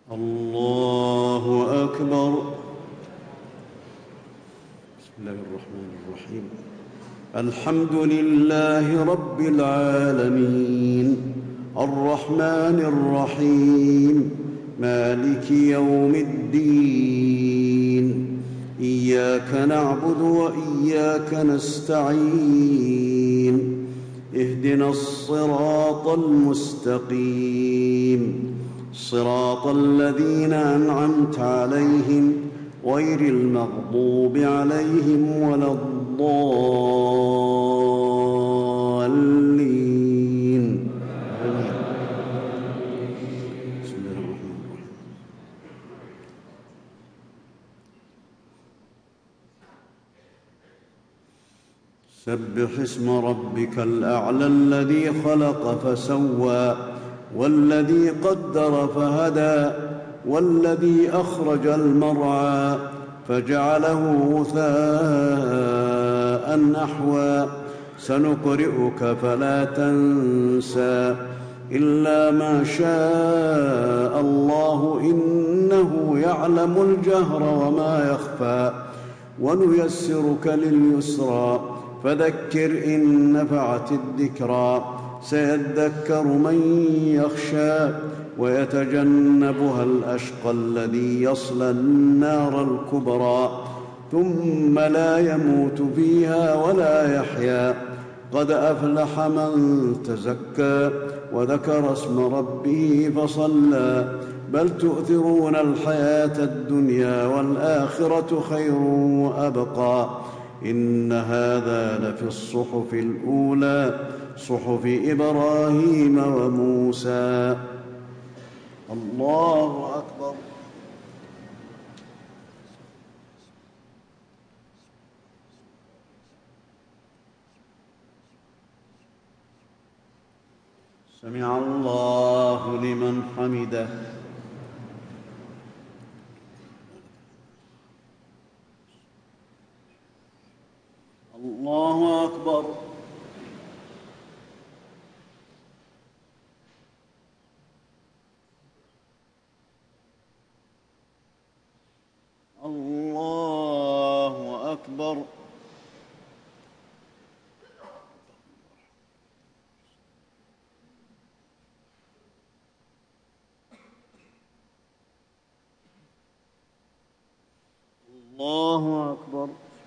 الله أكبر. بسم الله الرحمن الرحيم. الحمد لله رب العالمين، الرحمن الرحيم، مالك يوم الدين. إياك نعبد وإياك نستعين. اهدنا الصراط المستقيم، صراط الذين أنعمت عليهم غير المغضوب عليهم ولا الضالين. بسم الله الرحمن الرحيم. سبح اسم ربك الأعلى الذي خلق فسوى والذي قدر فهدى والذي أخرج المرعى فجعله غثاء أحوى. سنقرئك فلا تنسى إلا ما شاء الله، إنه يعلم الجهر وما يخفى. ونيسرك لليسرى فذكر إن نفعت الذكرى. سيذكر من يخشى ويتجنبها الأشقى الذي يصلى النار الكبرى، ثم لا يموت فيها ولا يحيا. قد أفلح من تزكى وذكر اسم ربه فصلى. بل تؤثرون الحياة الدنيا والآخرة خير وأبقى. إن هذا لفي الصحف الأولى، صحف إبراهيم وموسى. الله أكبر. سمع الله لمن حمده. الله أكبر. الله أكبر. الله أكبر.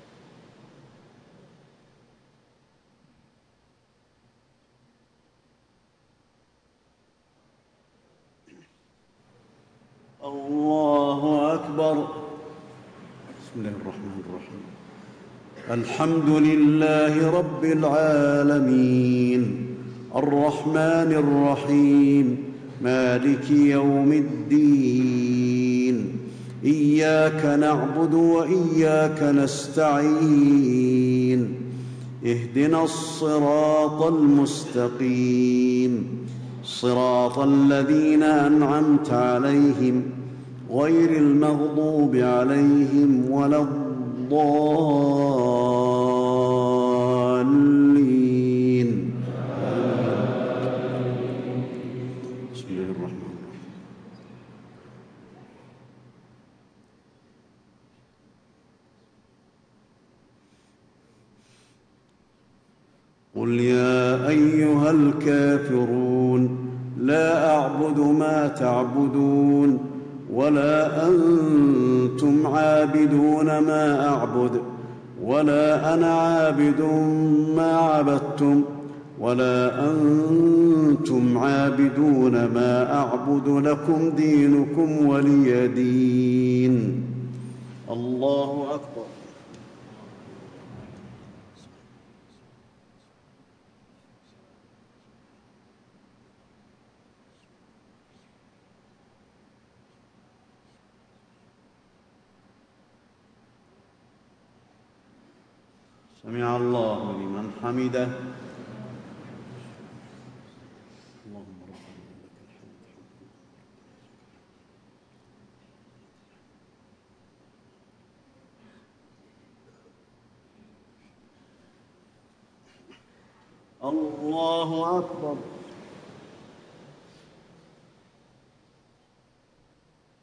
الله أكبر. بسم الله الرحمن الرحيم. الحمد لله رب العالمين، الرحمن الرحيم، مالك يوم الدين. إياك نعبد وإياك نستعين. اهدنا الصراط المستقيم، صراط الذين أنعمت عليهم غير المغضوب عليهم ولا الضالين. بسم الله الرحمن الرحيم. قل يا أيها الكافرون لا أعبد ما تعبدون ولا أنتم عابدون ما أعبد ولا أنا عابد ما عبدتم ولا أنتم عابدون ما أعبد. لكم دينكم ولي دين. الله أكبر. سمع الله لمن حمده. اللهم ربنا لك الحمد. الله أكبر.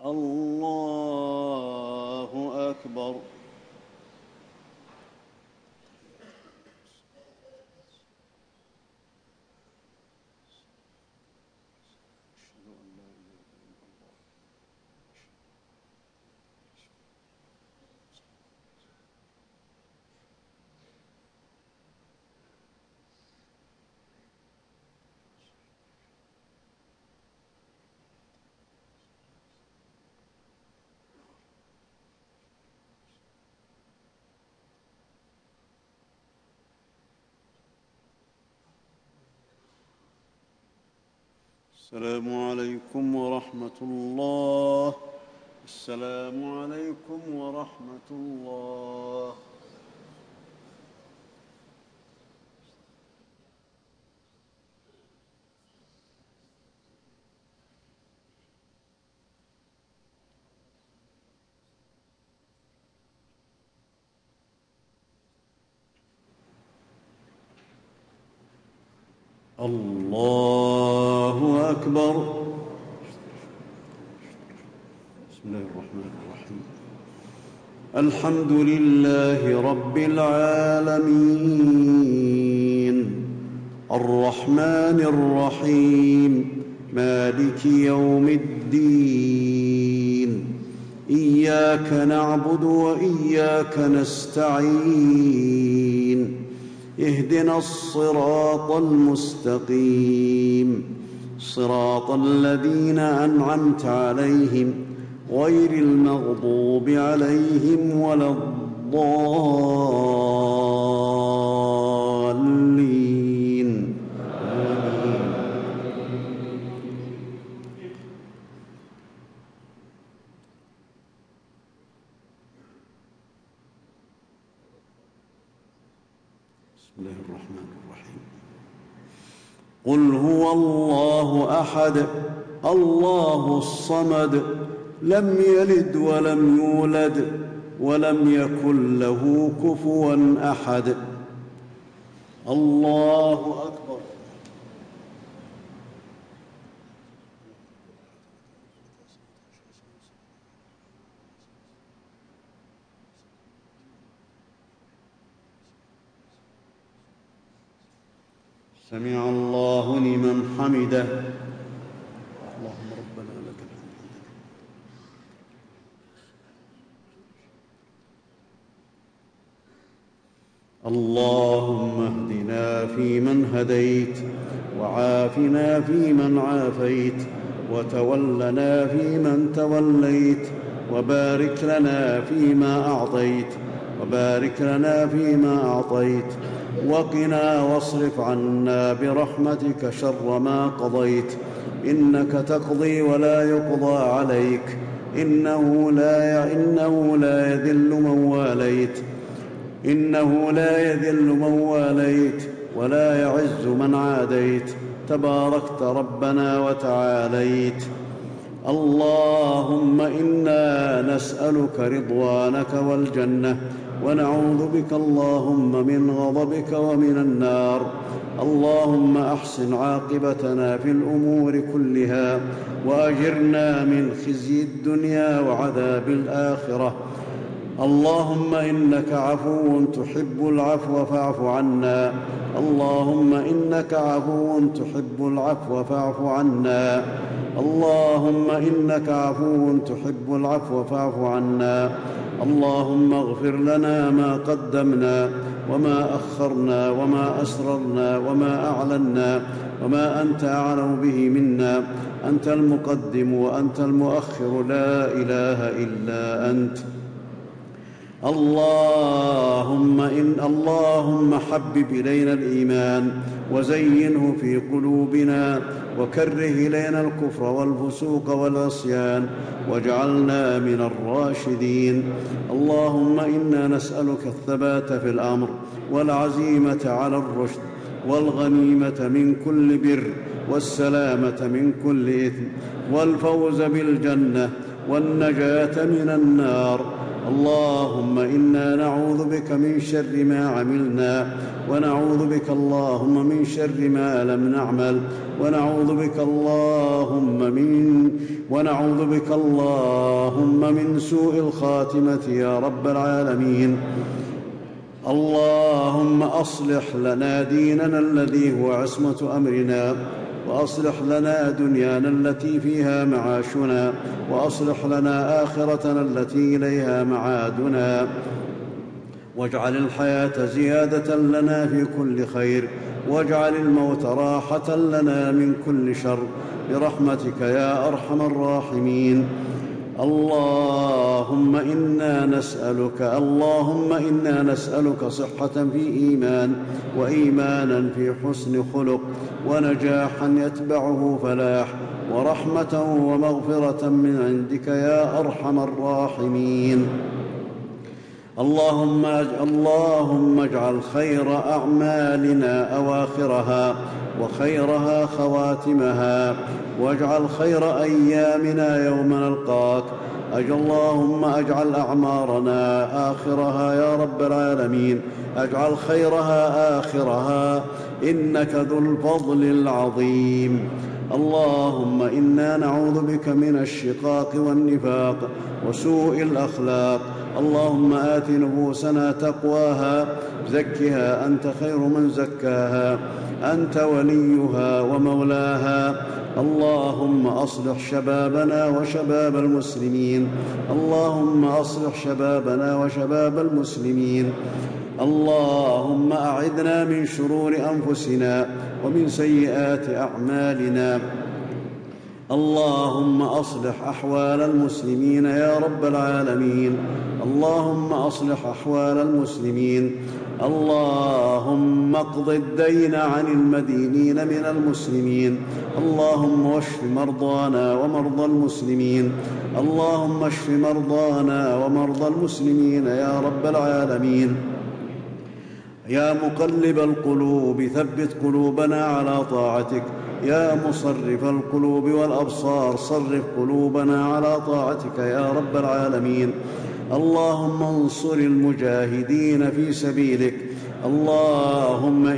الله أكبر. السلام عليكم ورحمة الله. السلام عليكم ورحمة الله. الله أكبر. بسم الله الرحمن الرحيم. الحمد لله رب العالمين الرحمن الرحيم مالك يوم الدين إياك نعبد وإياك نستعين اهدنا الصراط المستقيم صراط الذين أنعمت عليهم غير المغضوب عليهم ولا الضالين. بسم الله الرحمن الرحيم. قل هو الله أحد الله الصمد لم يلد ولم يولد ولم يكن له كفوا أحد. الله أكبر. سمع الله لمن حمده. اللهم ربنا لك الحمد. اللهم اهدنا فيمن هديت وعافنا فيمن عافيت وتولنا فيمن توليت وبارك لنا فيما أعطيت وقنا واصرف عنا برحمتك شر ما قضيت إنك تقضي ولا يقضى عليك إنه لا يذل من واليت ولا يعز من عاديت تباركت ربنا وتعاليت. اللهم إنا نسألك رضوانك والجنة ونعوذ بك اللهم من غضبك ومن النار. اللهم أحسن عاقبتنا في الأمور كلها وأجرنا من خزي الدنيا وعذاب الآخرة. اللهم إنك عفو تحب العفو فاعف عنا. اللهم إنك عفو تحب العفو فاعف عنا. اللهم إنك عفو تحب العفو فاعف عنا. اللهم اغفر لنا ما قدمنا وما أخرنا وما أسررنا وما أعلنا وما أنت أعلم به منا. أنت المقدم وأنت المؤخر لا إله إلا أنت. اللهم حبب إلينا الإيمان وزينه في قلوبنا وكره إلينا الكفر والفسوق والعصيان واجعلنا من الراشدين. اللهم إنا نسألك الثبات في الأمر والعزيمة على الرشد والغنيمة من كل بر والسلامة من كل إثم والفوز بالجنة والنجاة من النار. اللهم إنا نعوذ بك من شر ما عملنا، ونعوذ بك اللهم من شر ما لم نعمل، ونعوذ بك اللهم من سوء الخاتمة يا رب العالمين. اللهم أصلح لنا ديننا الذي هو عصمة أمرنا، وأصلح لنا دنيانا التي فيها معاشنا، وأصلح لنا آخرتنا التي إليها معادنا، واجعل الحياة زيادة لنا في كل خير، واجعل الموت راحة لنا من كل شر، برحمتك يا أرحم الراحمين. اللهم إنا نسألك صحة في إيمان، وإيمانا في حسن خلق، ونجاحا يتبعه فلاح، ورحمة ومغفرة من عندك يا أرحم الراحمين. اللهم اجعل خير أعمالنا أواخرها، وخيرها خواتمها، واجعل خير أيامنا يوم نلقاك. اللهم اجعل أعمارنا آخرها يا رب العالمين، اجعل خيرها آخرها، إنك ذو الفضل العظيم. اللهم إنا نعوذ بك من الشقاق والنفاق وسوء الأخلاق. اللهم آت نفوسنا تقواها، زكها أنت خير من زكاها، أنت وليها ومولاها. اللهم أصلح شبابنا وشباب المسلمين، اللهم أصلح شبابنا وشباب المسلمين. اللهم أعذنا من شرور أنفسنا ومن سيئات أعمالنا. اللهم أصلح أحوال المسلمين يا رب العالمين، اللهم أصلح أحوال المسلمين. اللهم اقض الدين عن المدينين من المسلمين. اللهم اشف مرضانا ومرضى المسلمين، اللهم اشف مرضانا ومرضى المسلمين يا رب العالمين. يا مقلب القلوب ثبت قلوبنا على طاعتك، يا مصرف القلوب والأبصار صرف قلوبنا على طاعتك يا رب العالمين. اللهم انصر المجاهدين في سبيلك، اللهم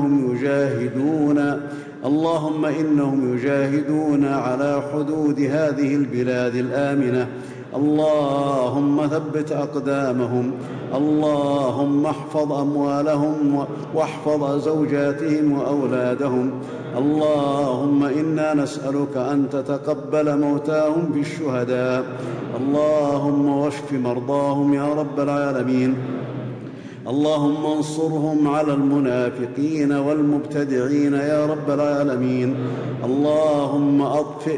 إنهم يجاهدون على حدود هذه البلاد الآمنة. اللهم ثبت أقدامهم، اللهم احفظ أموالهم واحفظ زوجاتهم وأولادهم. اللهم إنا نسألك أن تتقبل موتاهم بالشهداء، اللهم واشف مرضاهم يا رب العالمين. اللهم انصرهم على المنافقين والمبتدعين يا رب العالمين. اللهم أطفئ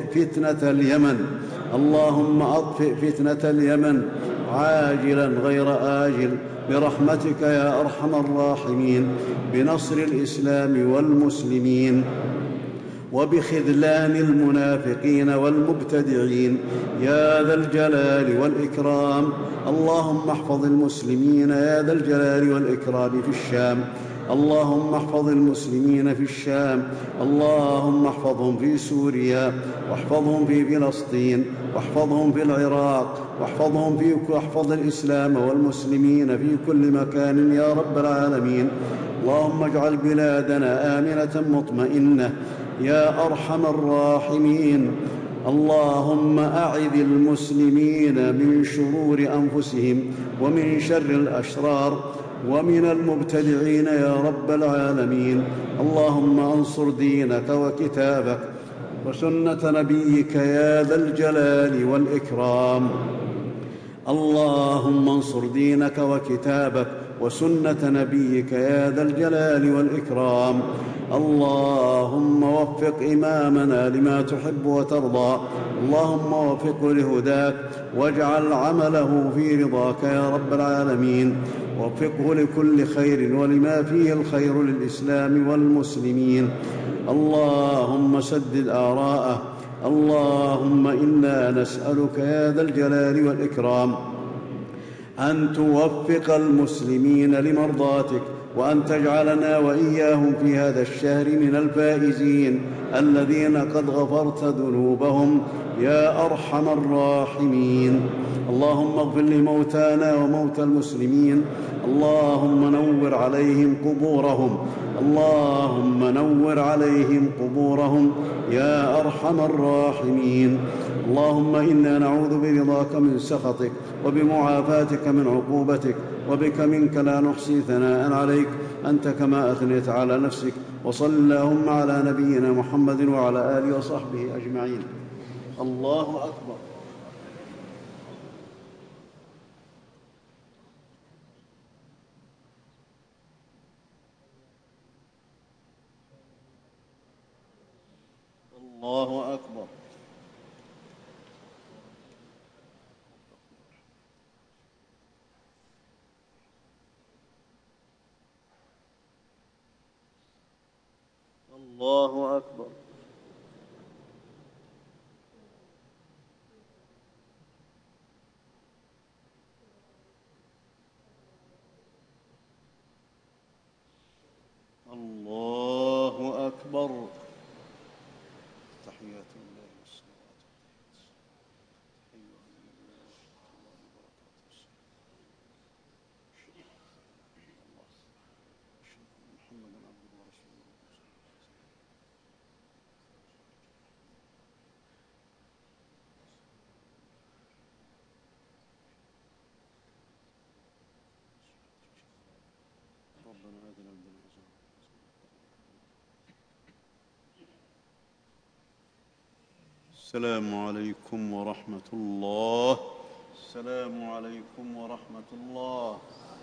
فتنة اليمن عاجلا غير آجل برحمتك يا أرحم الراحمين، بنصر الإسلام والمسلمين وبخذلان المنافقين والمبتدعين يا ذا الجلال والإكرام. اللهم احفظ المسلمين يا ذا الجلال والإكرام في الشام، اللهم احفظ المسلمين في الشام، اللهم احفظهم في سوريا، واحفظهم في فلسطين، واحفظهم في العراق، واحفظ الإسلام والمسلمين في كل مكان يا رب العالمين. اللهم اجعل بلادنا آمنة مطمئنة يا أرحم الراحمين. اللهم أعذ المسلمين من شرور أنفسهم ومن شر الأشرار ومن المبتدعين يا رب العالمين. اللهم انصر دينك وكتابك وسنة نبيك يا ذا الجلال والإكرام. اللهم انصر دينك وكتابك وسنة نبيك يا ذا الجلال والإكرام. اللهم وفق إمامنا لما تحب وترضى، اللهم وفقه لهداك واجعل عمله في رضاك يا رب العالمين. وفقه لكل خير ولما فيه الخير للإسلام والمسلمين. اللهم سدد آراءه. اللهم إنا نسألك يا ذا الجلال والإكرام أن توفق المسلمين لمرضاتك، وأن تجعلنا وإياهم في هذا الشهر من الفائزين الذين قد غفرت ذنوبهم يا أرحم الراحمين. اللهم اغفر لموتانا وموتى المسلمين. اللهم نور عليهم قبورهم. اللهم نور عليهم قبورهم يا أرحم الراحمين. اللهم إنا نعوذ برضاك من سخطك وبمعافاتك من عقوبتك، وبك منك لا نحصي ثناء عليك أنت كما أثنيت على نفسك. وصل اللهم على نبينا محمد وعلى آله وصحبه أجمعين. الله أكبر. الله أكبر. الله أكبر. الله أكبر. تحيات الله والصلوات أيها النبي ورحمة الله وبركاته. أشهد أن محمدا عبده ورسوله. ربنا آتنا من لدنك حسنة. السلام عليكم ورحمة الله. السلام عليكم ورحمة الله.